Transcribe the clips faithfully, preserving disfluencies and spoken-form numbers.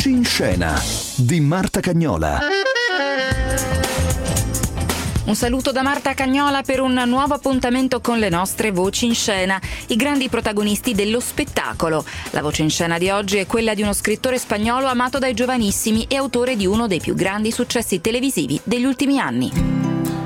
Voci in scena di Marta Cagnola. Un saluto da Marta Cagnola per un nuovo appuntamento con le nostre voci in scena, i grandi protagonisti dello spettacolo. La voce in scena di oggi è quella di uno scrittore spagnolo amato dai giovanissimi e autore di uno dei più grandi successi televisivi degli ultimi anni.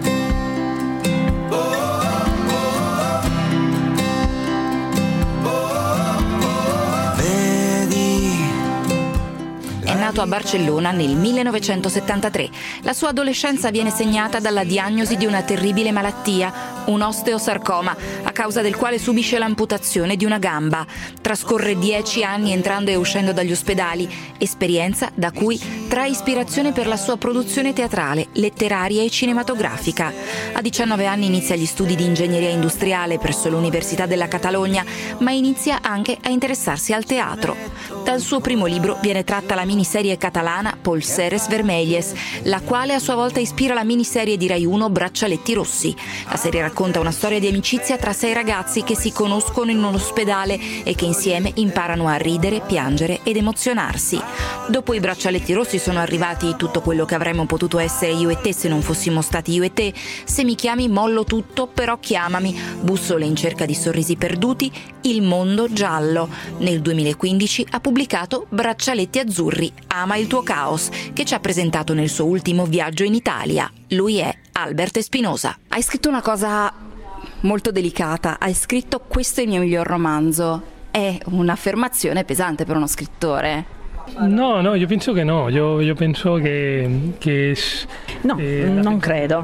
Nato a Barcellona nel millenovecentosettantatré. La sua adolescenza viene segnata dalla diagnosi di una terribile malattia, un osteosarcoma, a causa del quale subisce l'amputazione di una gamba. Trascorre dieci anni entrando e uscendo dagli ospedali, esperienza da cui trae ispirazione per la sua produzione teatrale, letteraria e cinematografica. A diciannove anni inizia gli studi di ingegneria industriale presso l'Università della Catalogna, ma inizia anche a interessarsi al teatro. Dal suo primo libro viene tratta la miniserie catalana Polseres Vermelles, la quale a sua volta ispira la miniserie di Rai uno Braccialetti Rossi. La serie racconta una storia di amicizia tra sei ragazzi che si conoscono in un ospedale e che insieme imparano a ridere, piangere ed emozionarsi. Dopo i Braccialetti Rossi sono arrivati Tutto quello che avremmo potuto essere io e te se non fossimo stati io e te, Se mi chiami mollo tutto però chiamami, Bussole in cerca di sorrisi perduti, Il mondo giallo. Nel duemilaquindici ha pubblicato Braccialetti azzurri, ama il tuo caos, che ci ha presentato nel suo ultimo viaggio in Italia. Lui è Albert Espinosa. Hai scritto una cosa molto delicata, hai scritto questo è il mio miglior romanzo. È un'affermazione pesante per uno scrittore. No, no, io penso che no, io, io penso che, che no, eh, non credo.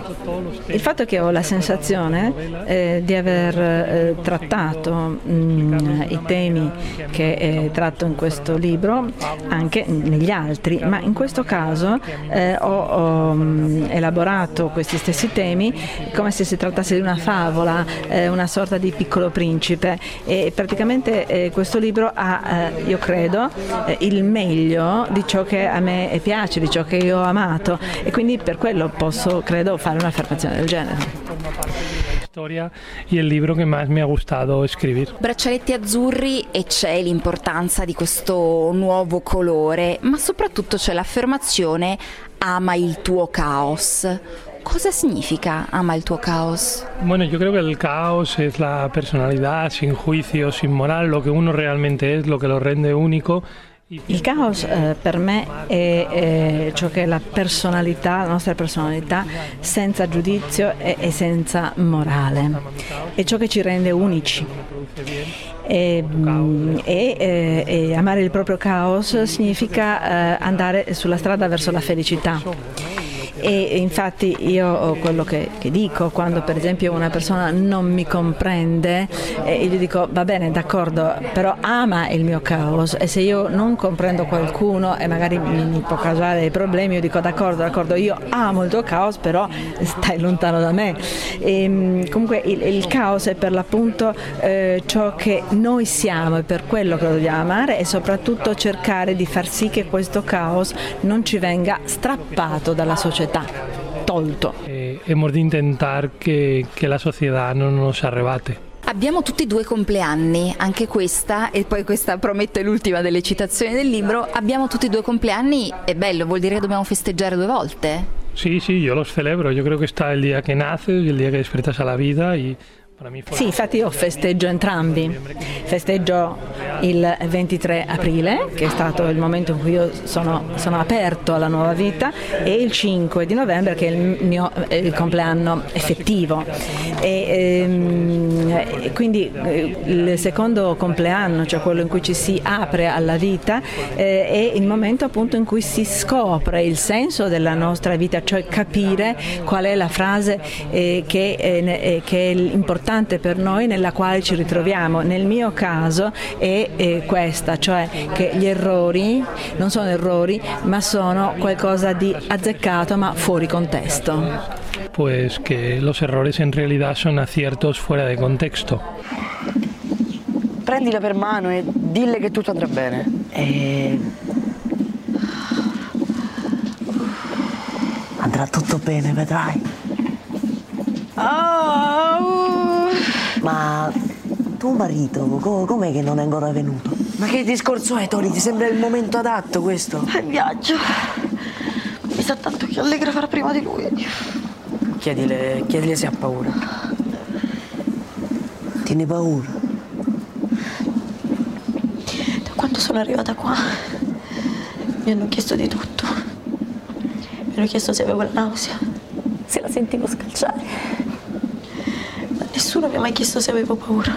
Il fatto è che ho la sensazione eh, di aver eh, trattato mh, i temi che eh, tratto in questo libro anche negli altri, ma in questo caso eh, ho, ho mh, elaborato questi stessi temi come se si trattasse di una favola, eh, una sorta di Piccolo Principe, e praticamente eh, questo libro ha, eh, io credo, eh, il meglio di ciò che a me piace, di ciò che io ho amato, e quindi per quello posso, credo, fare un'affermazione del genere. Storia e il libro che más mi ha gustato scrivere. Braccialetti azzurri, e c'è l'importanza di questo nuovo colore, ma soprattutto c'è l'affermazione ama il tuo caos. Cosa significa ama il tuo caos? Bueno, yo creo que el caos es la personalidad sin juicio, sin moral, lo que uno realmente es, lo que lo rende único. Il caos eh, per me è, è ciò che è la personalità, la nostra personalità, senza giudizio e, e senza morale. È ciò che ci rende unici. E, e, e, e amare il proprio caos significa eh, andare sulla strada verso la felicità. E infatti io quello che, che dico quando per esempio una persona non mi comprende, eh, io gli dico va bene, d'accordo, però ama il mio caos, e se io non comprendo qualcuno e magari mi, mi può causare dei problemi, io dico d'accordo, d'accordo, io amo il tuo caos, però stai lontano da me. E, comunque il, il caos è per l'appunto eh, ciò che noi siamo, e per quello che lo dobbiamo amare, e soprattutto cercare di far sì che questo caos non ci venga strappato dalla società, tolto. Eh, hemos de intentar que, que la sociedad no nos arrebate. Abbiamo tutti e due compleanni, anche questa, e poi questa prometto è l'ultima delle citazioni del libro. Abbiamo tutti e due compleanni, è bello, vuol dire che dobbiamo festeggiare due volte? Sí, sí, yo los celebro. Yo creo que está el día que naces y el día que despiertas a la vida y sì, infatti io festeggio entrambi. Festeggio il ventitré aprile, che è stato il momento in cui io sono, sono aperto alla nuova vita, e il cinque di novembre, che è il mio il compleanno effettivo. E, ehm, quindi il secondo compleanno, cioè quello in cui ci si apre alla vita, eh, è il momento appunto in cui si scopre il senso della nostra vita, cioè capire qual è la frase eh, che, eh, che è importante per noi, nella quale ci ritroviamo. Nel mio caso è, è questa, cioè che gli errori non sono errori, ma sono qualcosa di azzeccato ma fuori contesto. Pues que los errores en realidad son aciertos fuera de contexto. Prendila per mano e dille che tutto andrà bene. E... andrà tutto bene, vedrai. Oh. Ma tuo marito, com'è che non è ancora venuto? Ma che discorso è, Tony? Ti sembra il momento adatto questo? È il viaggio. Mi sa tanto che Allegra farà prima di lui. Chiedile, chiedile se ha paura. Tiene paura? Da quando sono arrivata qua mi hanno chiesto di tutto. Mi hanno chiesto se avevo la nausea, se la sentivo scalciare. Ma nessuno mi ha mai chiesto se avevo paura.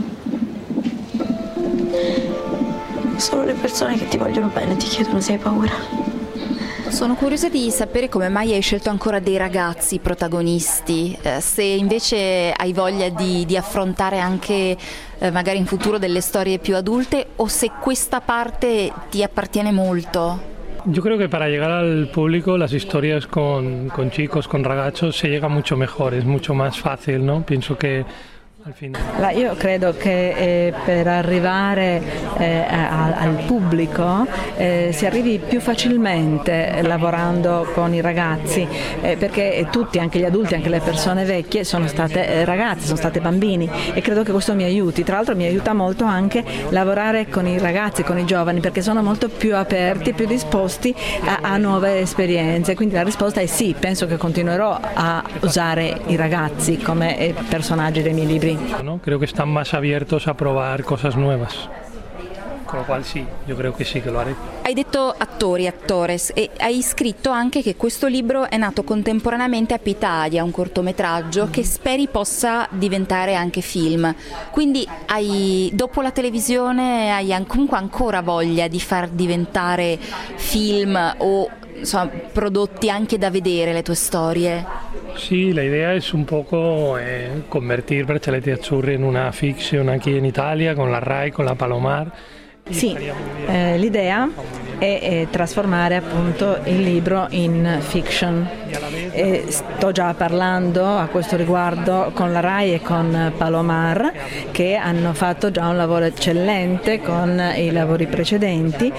Solo le persone che ti vogliono bene ti chiedono se hai paura. Sono curiosa di sapere come mai hai scelto ancora dei ragazzi protagonisti, eh, se invece hai voglia di, di affrontare anche eh, magari in futuro delle storie più adulte, o se questa parte ti appartiene molto. Yo creo que para llegar al público las historias con, con chicos, con ragazos, se llega mucho mejor, es mucho más fácil, ¿no? Pienso que al final... Io credo che eh, per arrivare eh, a, al pubblico eh, si arrivi più facilmente eh, lavorando con i ragazzi, eh, perché tutti, anche gli adulti, anche le persone vecchie, sono state eh, ragazzi, sono state bambini, e credo che questo mi aiuti. Tra l'altro mi aiuta molto anche lavorare con i ragazzi, con i giovani, perché sono molto più aperti, più disposti a, a nuove esperienze. Quindi la risposta è sì, penso che continuerò a usare i ragazzi come eh, personaggi dei miei libri. ¿no? Creo que están más abiertos a probar cosas nuevas. Con lo qual sì, io credo che sì, che lo haré. Hai detto attori, actores, e hai scritto anche che questo libro è nato contemporaneamente a Pitaglia, un cortometraggio che speri possa diventare anche film. Quindi hai, dopo la televisione hai comunque ancora voglia di far diventare film o insomma, prodotti anche da vedere le tue storie? Sí, la idea es un poco eh, convertir Braccialetti Azzurri in una fiction aquí en Italia, con la RAI, con la Palomar. Sì, eh, l'idea è, è trasformare appunto il libro in fiction. E sto già parlando a questo riguardo con la RAI e con Palomar, che hanno fatto già un lavoro eccellente con i lavori precedenti,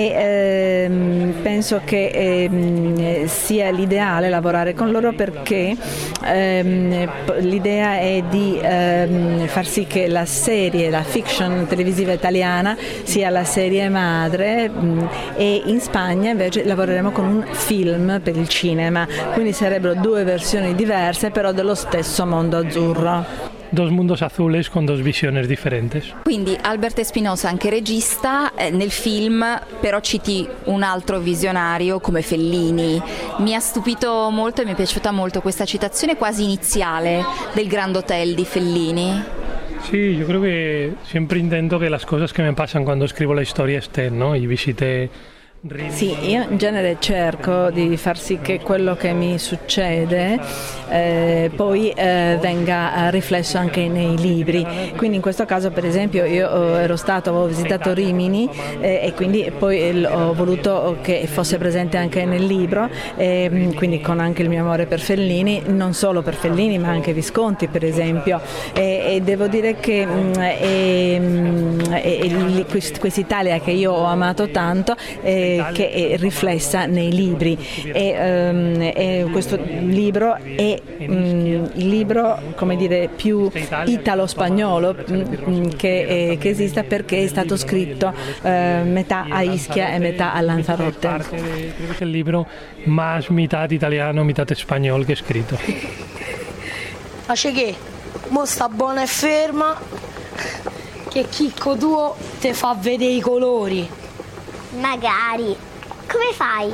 e ehm, penso che ehm, sia l'ideale lavorare con loro, perché ehm, l'idea è di ehm, far sì che la serie, la fiction televisiva italiana sia la serie madre, e in Spagna invece lavoreremo con un film per il cinema, quindi sarebbero due versioni diverse però dello stesso mondo azzurro. Dos mundos azules con dos visiones differentes. Quindi Albert Espinosa, anche regista, eh, nel film però citi un altro visionario come Fellini. Mi ha stupito molto e mi è piaciuta molto questa citazione quasi iniziale del Grand Hotel di Fellini. Sí, yo creo que siempre intento que las cosas que me pasan cuando escribo la historia estén, ¿no? Y visité Sì, io in genere cerco di far sì che quello che mi succede eh, poi eh, venga riflesso anche nei libri. Quindi in questo caso, per esempio, io ero stato, avevo visitato Rimini eh, e quindi poi ho voluto che fosse presente anche nel libro, eh, quindi con anche il mio amore per Fellini, non solo per Fellini ma anche Visconti per esempio, e, e devo dire che e, e, questa Italia che io ho amato tanto eh, che è riflessa nei libri, e, um, e questo libro è um, il libro, come dire, più italo-spagnolo um, che, eh, che esista, perché è stato scritto uh, metà a Ischia e metà a Lanzarote. Credo che è il libro más mitad italiano, mitad spagnolo che è scritto. Ma c'è che? Mo sta buona e ferma che Chicco tuo te fa vedere i colori. Magari. Come fai?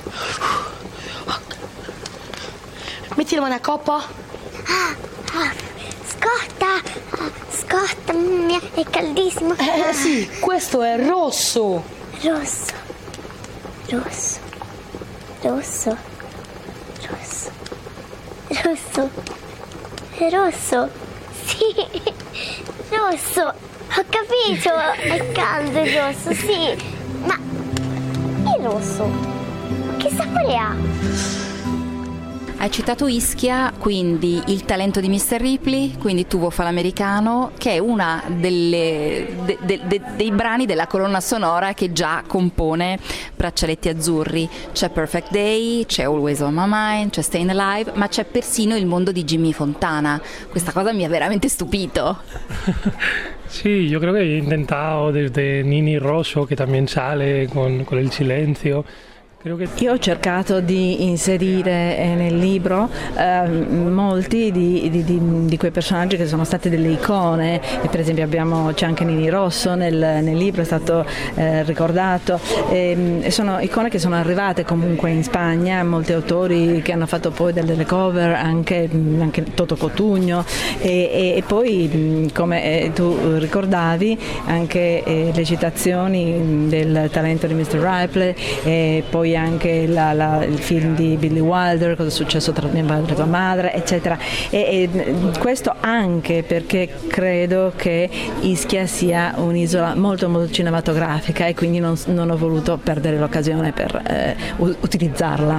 Metti le mani a coppa. Ah, ah, scotta, ah, scotta, mia, è caldissimo. Eh sì, questo è rosso. Rosso, rosso, rosso, rosso, rosso, è rosso, sì, rosso, ho capito, è caldo il rosso, sì. Ma il rosso, che sapore ha? Hai citato Ischia, quindi il talento di mister Ripley, quindi Tuvo fa l'americano, che è una delle, de, de, de, dei brani della colonna sonora che già compone Braccialetti Azzurri. C'è Perfect Day, c'è Always on My Mind, c'è Staying Alive, ma c'è persino il mondo di Jimmy Fontana. Questa cosa mi ha veramente stupito. Sí, yo creo que he intentado desde Nini Rosso, que también sale con, con el silencio. Io ho cercato di inserire nel libro eh, molti di, di, di, di quei personaggi che sono stati delle icone, e per esempio abbiamo, c'è anche Nini Rosso nel, nel libro, è stato eh, ricordato, e, e sono icone che sono arrivate comunque in Spagna, molti autori che hanno fatto poi delle cover, anche, anche Toto Cotugno, e, e, e poi come tu ricordavi anche eh, le citazioni del talento di mister Ripley, e poi anche la, la, il film di Billy Wilder, Cosa è successo tra mio padre e tua madre, eccetera, e, e questo anche perché credo che Ischia sia un'isola molto molto cinematografica, e quindi non, non ho voluto perdere l'occasione per eh, utilizzarla.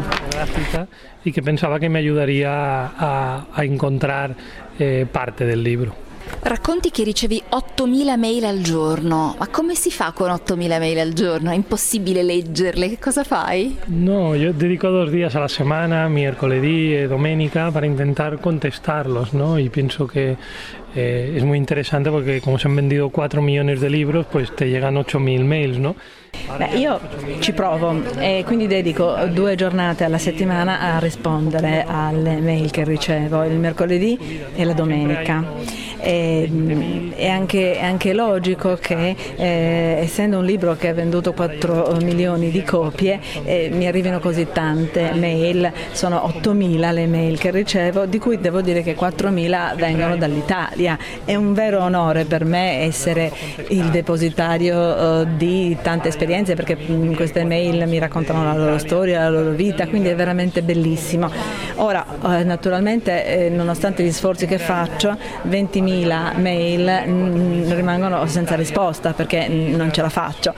Y que pensaba que me ayudaría a, a encontrar eh, parte del libro. Racconti che ricevi ottomila mail al giorno, ma come si fa con ottomila mail al giorno? È impossibile leggerle, che cosa fai? No, yo dedico dos días a la semana, miércoles y domenica, para intentar contestarlos, ¿no? Y pienso que eh, es muy interesante porque como se han vendido cuatro millones de libros, pues te llegan ocho mil mails, ¿no? Beh, io ci provo e quindi dedico due giornate alla settimana a rispondere alle mail che ricevo, il mercoledì e la domenica. È anche, è anche logico che eh, essendo un libro che ha venduto quattro milioni di copie eh, mi arrivino così tante mail, sono ottomila le mail che ricevo, di cui devo dire che quattromila vengono dall'Italia. È un vero onore per me essere il depositario eh, di tante esperienze, perché in queste mail mi raccontano la loro storia, la loro vita, quindi è veramente bellissimo. Ora eh, naturalmente eh, nonostante gli sforzi che faccio, ventimila mail mh, rimangono senza risposta perché non ce la faccio,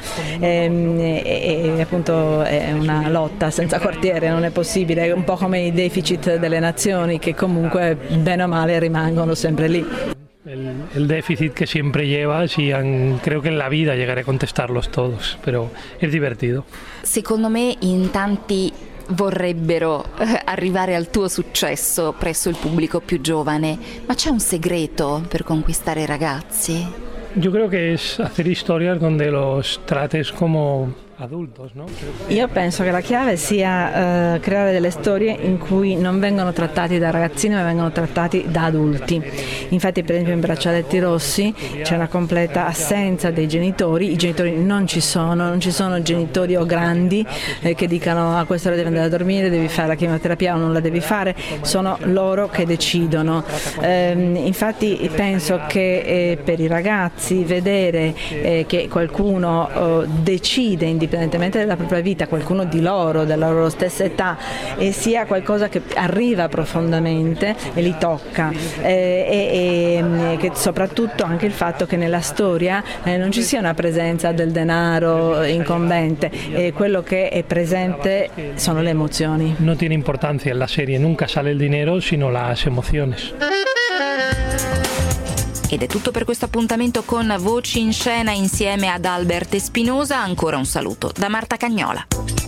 e, e, e appunto è una lotta senza quartiere, non è possibile, è un po' come i deficit delle nazioni che comunque bene o male rimangono sempre lì. El, el déficit que siempre llevas, y an, creo que en la vida llegaré a contestarlos todos, pero es divertido. Secondo me in tanti vorrebbero eh, arrivare al tuo successo presso il pubblico più giovane, ma c'è un segreto per conquistare i ragazzi? Yo creo que es hacer historias donde los trates como adultos, no? Io penso che la chiave sia uh, creare delle storie in cui non vengono trattati da ragazzini ma vengono trattati da adulti. Infatti per esempio in Braccialetti Rossi c'è una completa assenza dei genitori, i genitori non ci sono, non ci sono genitori o grandi eh, che dicano a questa ora devi andare a dormire, devi fare la chemioterapia o non la devi fare, sono loro che decidono. Eh, infatti penso che eh, per i ragazzi vedere eh, che qualcuno eh, decide indipendentemente dalla propria vita, qualcuno di loro, della loro stessa età, e sia qualcosa che arriva profondamente e li tocca, eh, e, e che soprattutto anche il fatto che nella storia eh, non ci sia una presenza del denaro incombente, e quello che è presente sono le emozioni. No tiene importancia en la serie, nunca sale el dinero sino las emociones. Ed è tutto per questo appuntamento con Voci in Scena insieme ad Albert Espinosa. Ancora un saluto da Marta Cagnola.